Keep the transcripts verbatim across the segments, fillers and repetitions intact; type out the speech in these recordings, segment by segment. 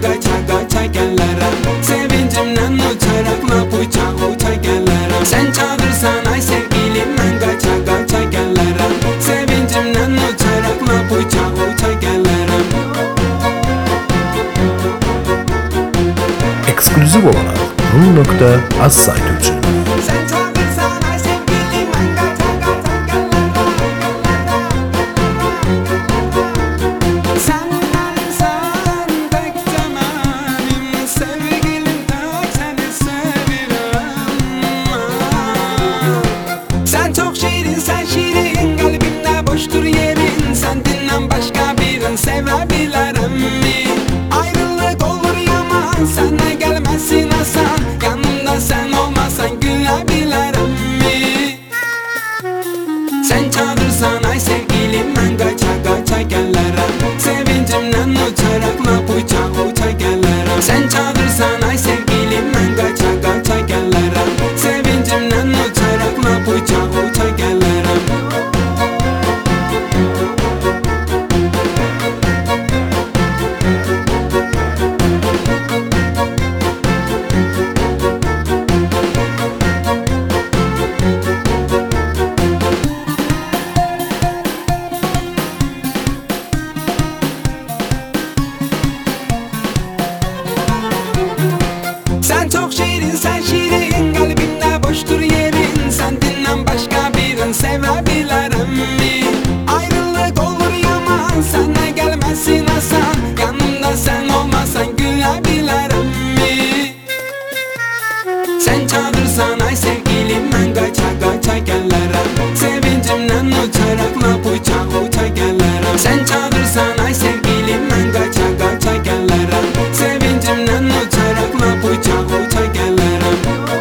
kaça kaça gelirim. Sevincimden uçarak lap uça uça gelirim. Sen çağırırsan ay sevgilim ben kaça kaça gelirim. Sevincimden uçarak lap uça uça gelirim. Ekskluzif olarak rum nokta az sayt için. Sen çağırırsan ay sevgilim ben kaça kaça gelirim. Senden sen pek temanim, sevgilim tak seni seviyorum. Sen çok şirin, sen şirin, kalbimde boştur yerin. Senden başka birini sevebilirim mi? Ayrılık olur yaman, sana gelmezsin asan. Yanımda sen olmasan gülebilirim mi? Sen çağırırsan ay sevgilim ben kaça kaça gelirim. Sevincimden uçarak lap uça uça gelirim. Sen çağırırsan ay sevgilim ben kaça kaça gelirim. Sevincimden uçarak lap uça uça gelirim. Sen çok şirin, sen şirin, kalbimde boştur yerin. Senden başka birini sevebilirim mi? Ayrılık olur yaman, sana gelmezsin asan. Yanımda sen olmasan gülebilirim mi? Sen çağırırsan ay sevgilim ben kaça kaça gelirim. Sevincimden uçarak lap uça uça gelirim. Sen çağırırsan ay sevgilim ben kaça kaça gelirim. Sevincimden uçarak lap uça uça gelirim.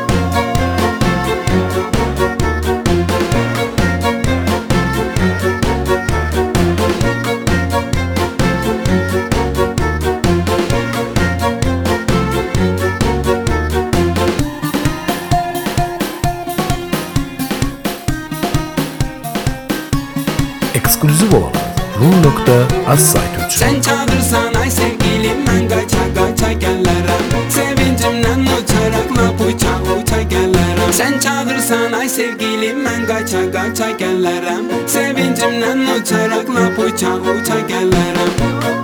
Ekskluzif olarak rum nokta az sayt için. Sen çağırırsan ay sevgilim ben kaça kaça gelirim. Sevincimden uçarak lap uça uça gelirim. Sen çağırırsan ay sevgilim ben kaça kaça gelirim. Sevincimden uçarak lap uça uça gelirim.